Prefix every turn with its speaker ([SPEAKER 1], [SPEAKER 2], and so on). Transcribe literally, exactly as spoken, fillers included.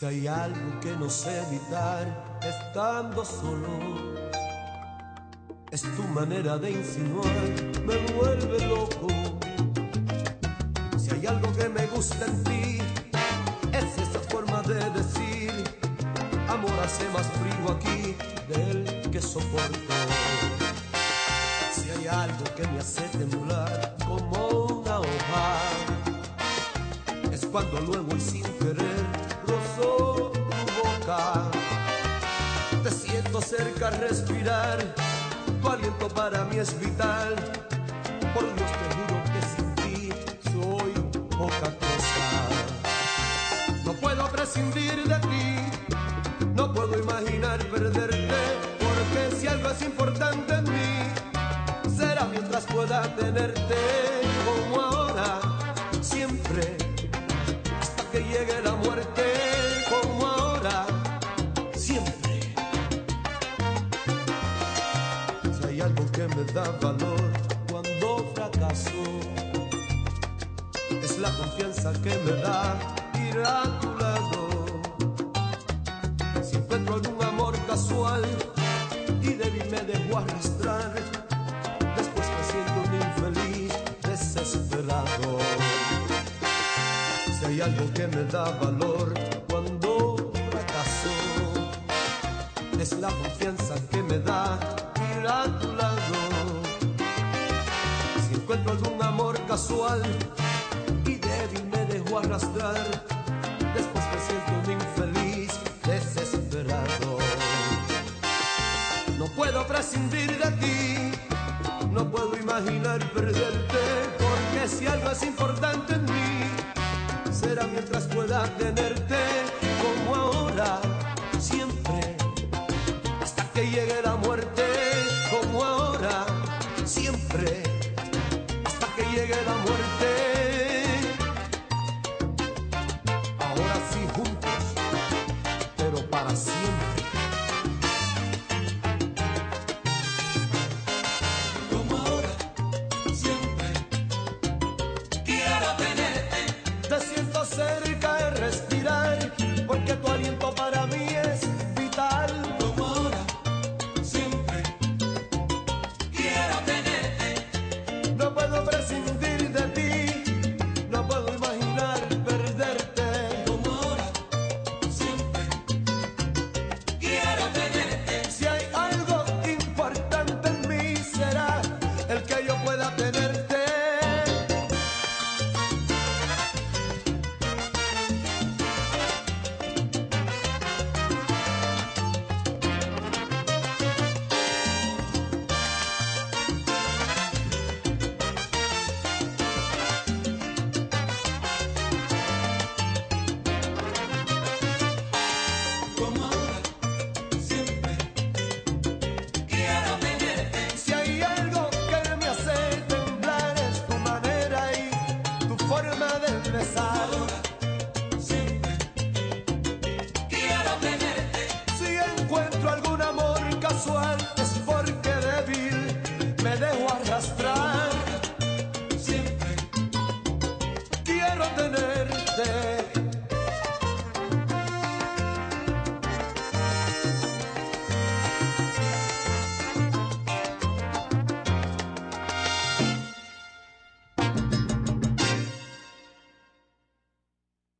[SPEAKER 1] Si hay algo que no sé evitar estando solo, es tu manera de insinuar, me vuelve loco. Si hay algo que me gusta en ti, es esa forma de decir: amor, hace más frío aquí del que soporto. Si hay algo que me hace temblar como una hoja, es cuando luego y sin querer rozo tu boca. Te siento cerca, respirar, tu aliento para mí es vital. Por Dios te juro que sin ti soy poca cosa. No puedo prescindir de ti, no puedo imaginar perderte, porque si algo es importante en mí, será mientras pueda tenerte, como ahora, siempre, hasta que llegue la muerte, como ahora, siempre. Si hay algo que me da valor cuando fracaso, es la confianza que me da ir a tu lado. Si encuentro algún amor casual y débil me dejo arrastrar, después me siento un infeliz desesperado. Si hay algo que me da valor cuando fracaso, es la confianza que me da ir a tu lado. Si encuentro algún amor casual y débil me dejo arrastrar, después me siento un infeliz desesperado. No puedo prescindir de ti, no puedo imaginar perderte, porque si algo es importante en mí, será mientras pueda tenerte.